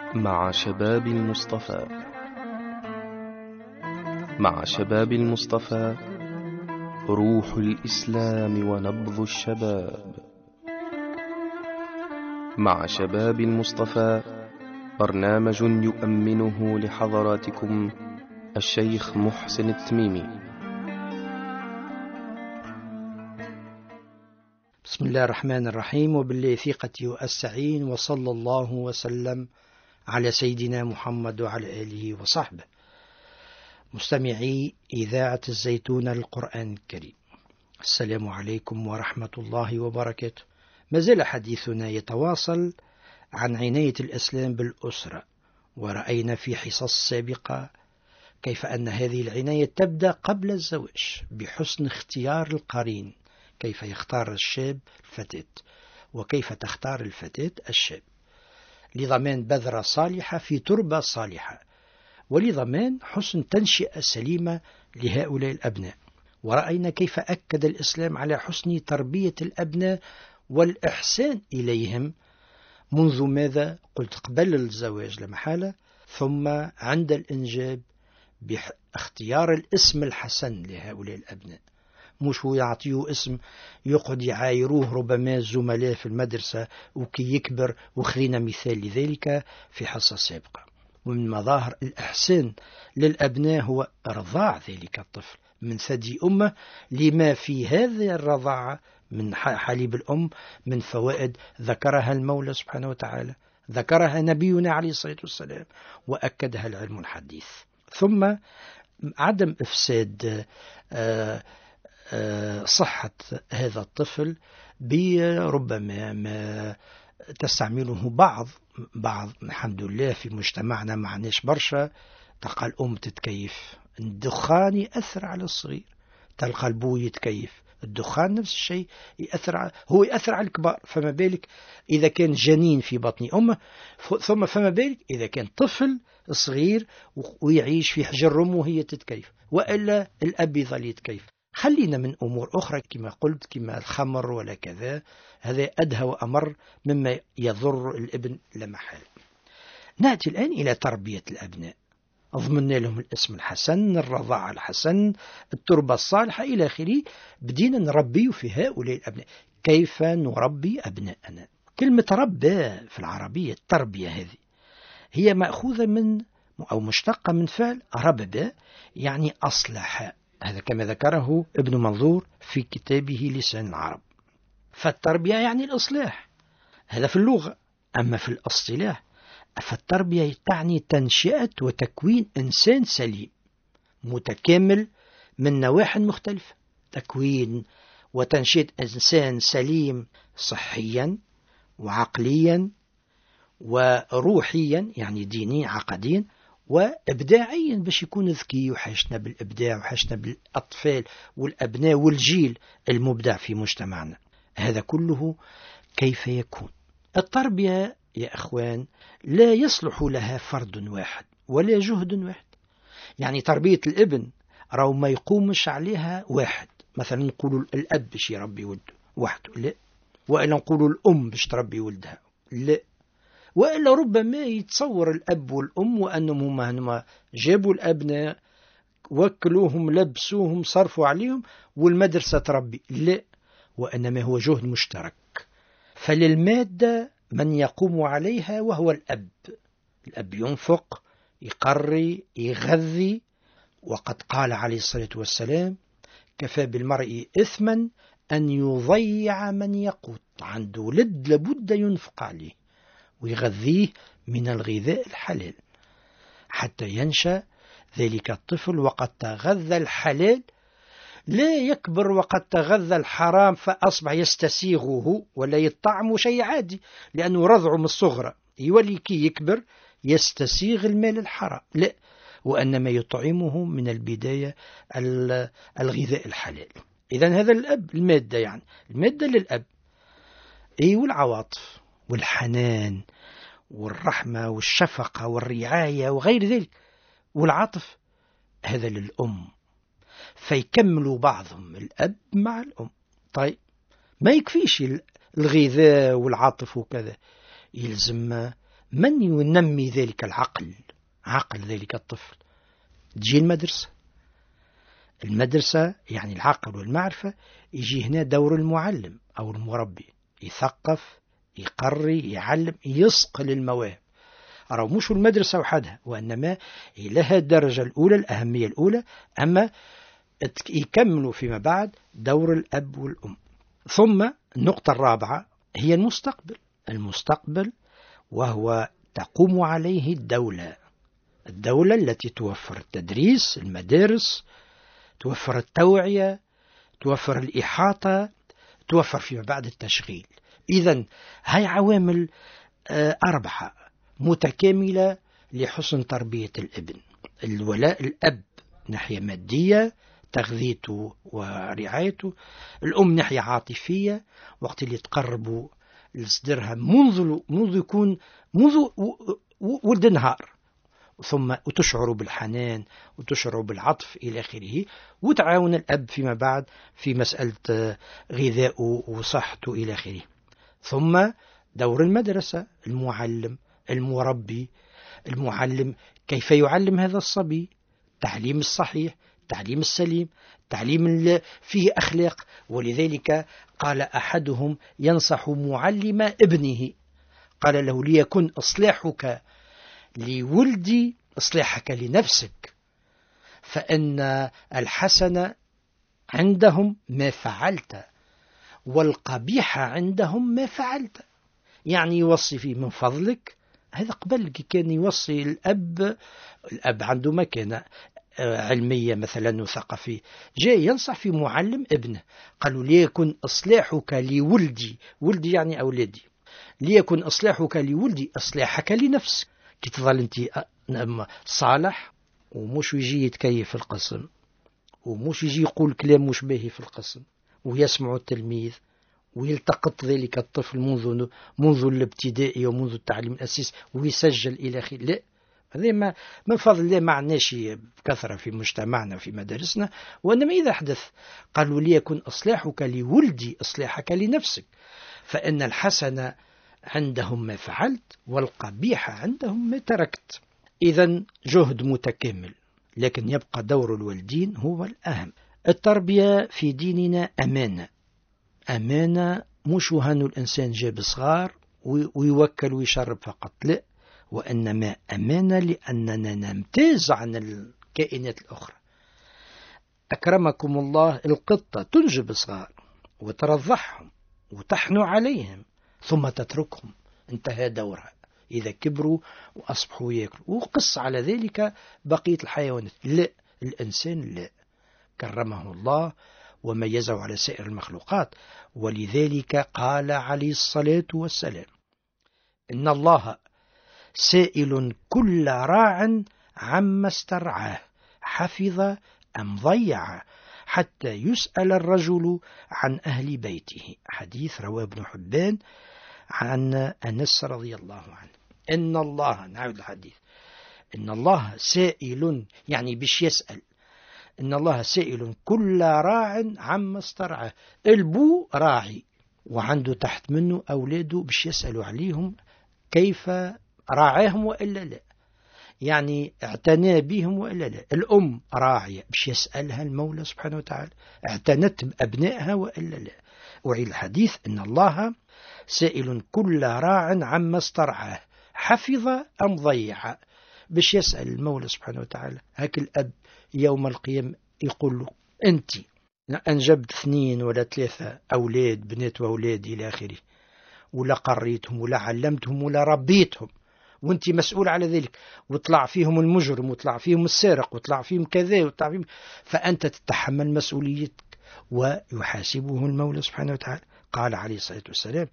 مع شباب المصطفى. مع شباب المصطفى، روح الإسلام ونبض الشباب. مع شباب المصطفى، برنامج يؤمنه لحضراتكم الشيخ محسن التميمي. بسم الله الرحمن الرحيم، وبالله ثقتي وأستعين، وصلى الله وسلم على سيدنا محمد وعلى آله وصحبه. مستمعي إذاعة الزيتون للقرآن الكريم، السلام عليكم ورحمة الله وبركاته. ما زال حديثنا يتواصل عن عناية الإسلام بالأسرة، ورأينا في حصص سابقة كيف أن هذه العناية تبدأ قبل الزواج بحسن اختيار القرين، كيف يختار الشاب الفتاة وكيف تختار الفتاة الشاب، لضمان بذرة صالحة في تربة صالحة، ولضمان حسن تنشئة سليمة لهؤلاء الأبناء. ورأينا كيف أكد الإسلام على حسن تربية الأبناء والإحسان إليهم منذ ماذا؟ قلت قبل الزواج لمحالة، ثم عند الإنجاب باختيار الاسم الحسن لهؤلاء الأبناء. مش هو يعطيه اسم يقعد يعايروه ربما الزملاء في المدرسة وكي يكبر، وخلينا مثال لذلك في حصة سابقة. ومن مظاهر الإحسان للأبناء هو رضاع ذلك الطفل من ثدي أمه، لما في هذه الرضاعة من حليب الأم من فوائد ذكرها المولى سبحانه وتعالى، ذكرها نبينا عليه الصلاة والسلام، وأكدها العلم الحديث. ثم عدم إفساد صحة هذا الطفل بربما ما تستعمله بعض الحمد لله في مجتمعنا معناش برشا. تلقى الأم تتكيف، الدخان يأثر على الصغير، تلقى البو يتكيف، الدخان نفس الشيء هو يأثر على الكبار، فما بالك إذا كان جنين في بطن أمه، ثم فما بالك إذا كان طفل صغير ويعيش في حجر أمه وهي تتكيف، وإلا الأب يظل يتكيف. خلينا من أمور أخرى كما قلت، كما الخمر ولا كذا، هذا أدهى وأمر مما يضر الابن لمحال. نأتي الآن إلى تربية الأبناء. ضمننا لهم الاسم الحسن، الرضاعة الحسن، التربة الصالحة إلى آخره. بدينا نربي في هؤلاء الأبناء. كيف نربي أبناءنا؟ كلمة ربى في العربية التربية هذه هي مأخوذة من أو مشتقة من فعل ربب، يعني أصلح. هذا كما ذكره ابن منظور في كتابه لسان العرب. فالتربية يعني الإصلاح، هذا في اللغة. أما في الاصطلاح فالتربية تعني تنشئة وتكوين إنسان سليم متكامل من نواحي مختلفة. تكوين وتنشئة إنسان سليم صحيا وعقليا وروحيا، يعني دينيا عقديا وإبداعيا، باش يكون ذكي وحشنا بالإبداع وحشنا بالأطفال والأبناء والجيل المبدع في مجتمعنا. هذا كله كيف يكون؟ التربية يا أخوان لا يصلح لها فرد واحد ولا جهد واحد. يعني تربية الابن راو ما يقومش عليها واحد، مثلا نقولوا الأب باش يربي ولده وحده، لا. وإلا نقولوا الأم باش تربي ولدها، لا. وإلا ربما يتصور الأب والأم وأنهم هم جابوا الأبناء وكلوهم لبسوهم صرفوا عليهم والمدرسة تربي، لا. وإنما هو جهد مشترك. فللمادة من يقوم عليها وهو الأب. الأب ينفق، يقري، يغذي. وقد قال عليه الصلاة والسلام: كفى بالمرء إثما أن يضيع من يقوت. عنده ولد لابد ينفق عليه ويغذيه من الغذاء الحلال حتى ينشأ ذلك الطفل وقد تغذى الحلال، لا يكبر وقد تغذى الحرام فأصبح يستسيغه ولا يطعم شيء عادي، لأنه رضعه من الصغرى يولي كي يكبر يستسيغ المال الحرام، لا. وأنما يطعمه من البداية الغذاء الحلال. إذن هذا الأب المادة، يعني المادة للأب، والعواطف والحنان والرحمة والشفقة والرعاية وغير ذلك. والعاطف هذا للأم، فيكملوا بعضهم الأب مع الأم. طيب ما يكفيش الغذاء والعاطف وكذا، يلزم من ينمي ذلك العقل، عقل ذلك الطفل؟ تجي المدرسة يعني العقل والمعرفة. يجي هنا دور المعلم أو المربي، يثقف، يقري، يعلم، يصقل المواهب. أرى مش المدرسة وحدها، وإنما لها الدرجة الأولى، الأهمية الأولى، أما يكملوا فيما بعد دور الأب والأم. ثم النقطة الرابعة هي المستقبل، وهو تقوم عليه الدولة التي توفر التدريس، المدارس، توفر التوعية، توفر الإحاطة، توفر فيما بعد التشغيل. إذن هاي عوامل 4 متكاملة لحسن تربية الابن. الولاء الأب ناحية مادية، تغذيته ورعايته، الأم ناحية عاطفية، وقت اللي تقربوا لصدرها منذ ولد نهار، ثم وتشعر بالحنان وتشعر بالعطف إلى آخره، وتعاون الأب فيما بعد في مسألة غذائه وصحته إلى آخره. ثم دور المدرسة، المعلم، المربي، المعلم كيف يعلم هذا الصبي، التعليم الصحيح، التعليم السليم، التعليم فيه أخلاق. ولذلك قال أحدهم ينصح معلم ابنه، قال له: ليكن إصلاحك لولدي إصلاحك لنفسك، فإن الحسن عندهم ما فعلت، والقبيح عندهم ما فعلت. يعني يوصي فيه من فضلك. هذا قبل كان يوصي الأب عنده مكانة علمية مثلا وثقافية، جاي ينصح في معلم ابنه، قالوا: ليكن إصلاحك لولدي، ولدي يعني أولادي، ليكن إصلاحك لولدي إصلاحك لنفسك. كي تظل أنت صالح، ومش يجي يتكيف في القسم، ومش يجي يقول كلام مش باهي في القسم، ويسمع التلميذ، ويلتقط ذلك الطفل منذ الابتدائي ومنذ التعليم الأساسي ويسجل إلى آخره. لا، هذا ما من فضل الله ما عناش بكثرة في مجتمعنا وفي مدارسنا. وإنما إذا حدث قالوا: ليكن إصلاحك لولدي إصلاحك لنفسك، فإن الحسن عندهم ما فعلت، والقبيح عندهم ما تركت. إذن جهد متكامل، لكن يبقى دور الوالدين هو الأهم. التربية في ديننا أمانة، مش وهن الإنسان جاب صغار ويوكل ويشرب فقط، لا، وإنما أمانة لأننا نمتاز عن الكائنات الأخرى. أكرمكم الله، القطة تنجب صغار وترضعهم وتحنو عليهم ثم تتركهم، انتهى دورها. إذا كبروا وأصبحوا يأكلوا، وقص على ذلك بقية الحيوانات. لا، الإنسان لا، كرمه الله وميزه على سائر المخلوقات. ولذلك قال عليه الصلاة والسلام: إن الله سائل كل راع عما استرعاه حفظ أم ضيع، حتى يسأل الرجل عن أهل بيته. حديث رواه ابن حبان عن أنس رضي الله عنه. إن الله، نعود الحديث، إن الله سائل يعني بش يسأل، إن الله سائل كل راع عما استرعاه. البو راعي وعنده تحت منه أولاده بش يسألوا عليهم كيف راعاهم وإلا لا، يعني اعتنى بهم وإلا لا. الأم راعية بش يسألها المولى سبحانه وتعالى اعتنت بأبنائها وإلا لا. وعي الحديث: إن الله سائل كل راع عما استرعاه حفظ أم ضيع، بش يسأل المولى سبحانه وتعالى. هك الأب يوم القيامة يقول له: أنت أنجبت 2 ولا 3 أولاد، بنات وأولاد إلى آخره، ولا قريتهم ولا علمتهم ولا ربيتهم، وانت مسؤول على ذلك، وطلع فيهم المجرم وطلع فيهم السارق وطلع فيهم كذا وطلع فيهم، فأنت تتحمل مسؤوليتك ويحاسبه المولى سبحانه وتعالى. قال عليه الصلاة والسلام: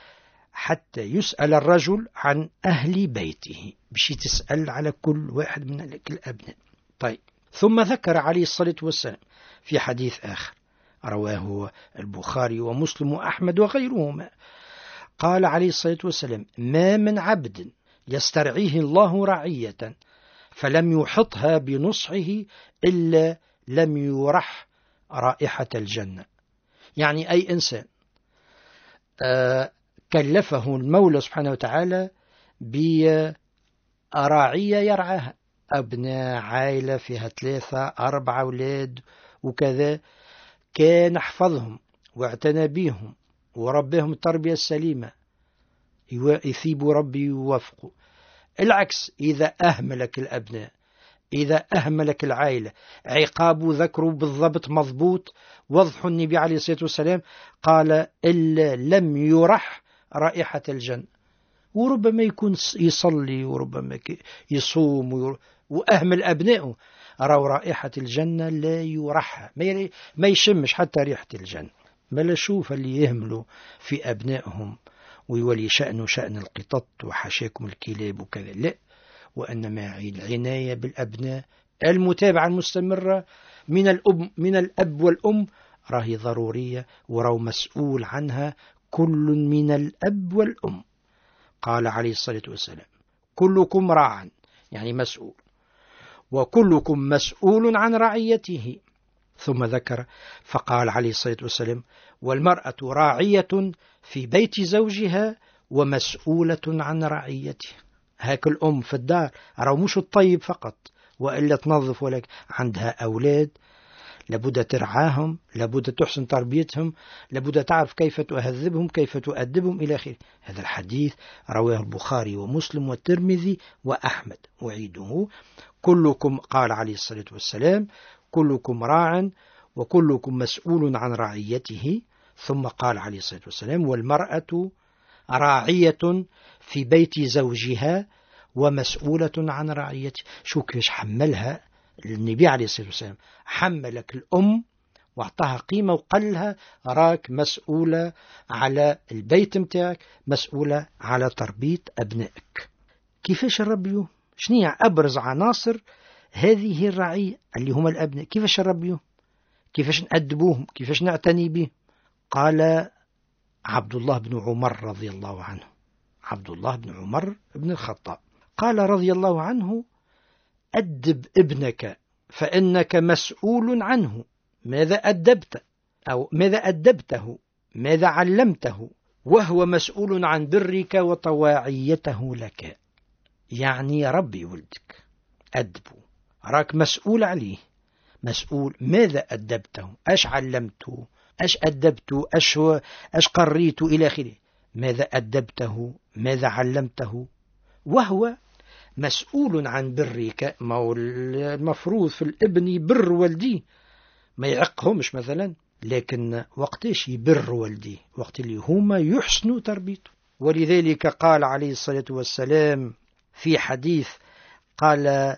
حتى يسأل الرجل عن أهل بيته، بشي تسأل على كل واحد من الأبناء. طيب، ثم ذكر عليه الصلاة والسلام في حديث آخر رواه البخاري ومسلم وأحمد وغيرهما، قال عليه الصلاة والسلام: ما من عبد يسترعيه الله رعية فلم يحطها بنصحه إلا لم يرح رائحة الجنة. يعني أي إنسان كلفه المولى سبحانه وتعالى براعية يرعاها، أبناء عائلة فيها 3-4 أولاد وكذا، كان حفظهم واعتنى بهم وربهم التربية السليمة، يثيب ربي يوفقه. العكس، إذا أهملك الأبناء، إذا أهملك العائلة، عقاب ذكره بالضبط مضبوط وضح. النبي عليه الصلاة والسلام قال إلا لم يرح رائحة الجنة. وربما يكون يصلي وربما يصوم وأهمل أبنائه، رأوا رائحة الجنة لا يرحها، ما يشمش حتى ريحة الجنة. بل شوف اللي يهملوا في أبنائهم ويولي شأن القطط وحشاكم الكلاب وكذا، لا، وأنما العناية بالأبناء، المتابعة المستمرة من الأب والأم راهي ضرورية، وراه مسؤول عنها كل من الأب والأم. قال عليه الصلاة والسلام كلكم راع، يعني مسؤول، وكلكم مسؤول عن رعيته. ثم ذكر فقال عليه الصلاة والسلام والمرأة راعية في بيت زوجها ومسؤولة عن رعيته. هاك الأم في الدار راه مش الطيب فقط وإلا تنظف، ولكن عندها أولاد لابد ترعاهم، لابد تحسن تربيتهم، لابد تعرف كيف تهذبهم، كيف تؤدبهم إلى آخره. هذا الحديث رواه البخاري ومسلم والترمذي وأحمد. أعيده كلكم، قال عليه الصلاة والسلام كلكم راع وكلكم مسؤول عن رعيته. ثم قال عليه الصلاة والسلام والمرأة راعية في بيت زوجها ومسؤولة عن رعيته. شو كيش حملها النبي عليه الصلاة والسلام، حملك الأم واعطاها قيمة وقالها راك مسؤولة على البيت متاعك، مسؤولة على تربية أبنائك. كيفاش نربيه؟ شنية أبرز عناصر هذه الرعية اللي هم الأبناء؟ كيفاش نربيه؟ كيفاش نأدبوهم؟ كيفاش نعتني به؟ قال عبد الله بن عمر رضي الله عنه، عبد الله بن عمر بن الخطاب قال رضي الله عنه أدب ابنك فإنك مسؤول عنه، ماذا أدبت أو ماذا أدبته، ماذا علمته، وهو مسؤول عن برك وطواعيته لك. يعني ربي ولدك، أدبه، راك مسؤول عليه، مسؤول ماذا أدبته، أش علمته، أش أدبته، أش قريته إلى آخره، ماذا أدبته، ماذا علمته، وهو مسؤول عن برك. ما المفروض في الابن يبر والديه، ما يعقهمش مثلا، لكن وقتاش يبر والديه؟ وقت اللي هما يحسنوا تربيته. ولذلك قال عليه الصلاة والسلام في حديث قال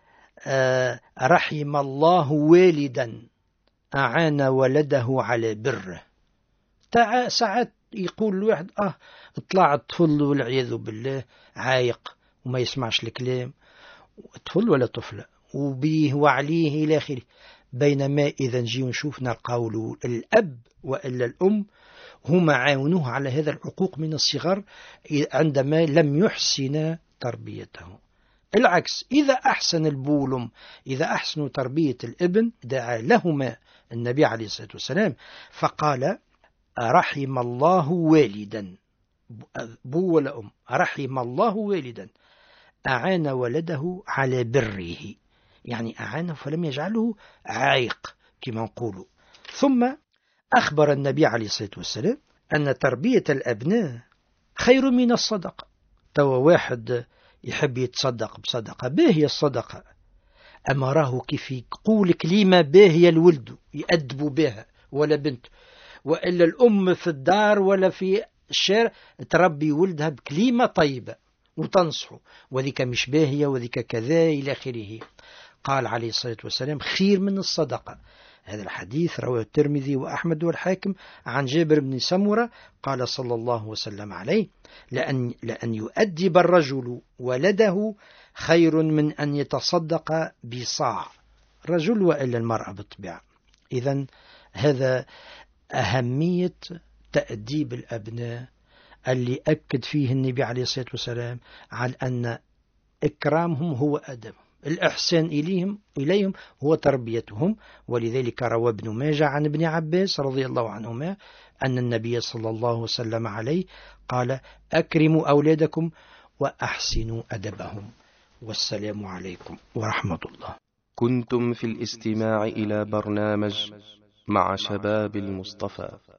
رحم الله والدا أعان ولده على بره. ساعات يقول الواحد اطلع الطفل والعياذ بالله عايق وما يسمعش الكلام، طفل ولا طفلة، وبيه وعليه إلى آخره. بينما إذا نجي ونشوف نلقاو الأب وإلا الأم هما عاونوه على هذا العقوق من الصغر عندما لم يحسن تربيته. العكس، إذا أحسن البولم، إذا أحسنوا تربية الابن، دعا لهما النبي عليه الصلاة والسلام فقال رحم الله والدا، بو ولا أم، رحم الله والدا أعان ولده على بره، يعني أعانه فلم يجعله عائق كما نقول. ثم أخبر النبي عليه الصلاة والسلام أن تربية الأبناء خير من الصدقة. توا واحد يحب يتصدق بصدقة باهية الصدقة، أما راه كيف يقول كلمة باهية الولد يأدبوا بها ولا بنت، وإلا الأم في الدار ولا في الشارع تربي ولدها بكلمة طيبة وتنصحه، وذيك مش باهية وذيك كذا إلى آخره. قال عليه الصلاة والسلام خير من الصدقة. هذا الحديث رواه الترمذي وأحمد والحاكم عن جابر بن سمرة قال صلى الله وسلم عليه لأن يؤدب الرجل ولده خير من أن يتصدق بصاع، رجل وإلا المرأة بالطبيعة. إذن هذا أهمية تأديب الأبناء اللي أكد فيه النبي عليه الصلاة والسلام على أن إكرامهم هو أدب، الإحسان إليهم هو تربيتهم. ولذلك روى ابن ماجه عن ابن عباس رضي الله عنهما أن النبي صلى الله وسلم عليه قال أكرموا أولادكم وأحسنوا أدبهم. والسلام عليكم ورحمة الله. كنتم في الاستماع إلى برنامج مع شباب المصطفى.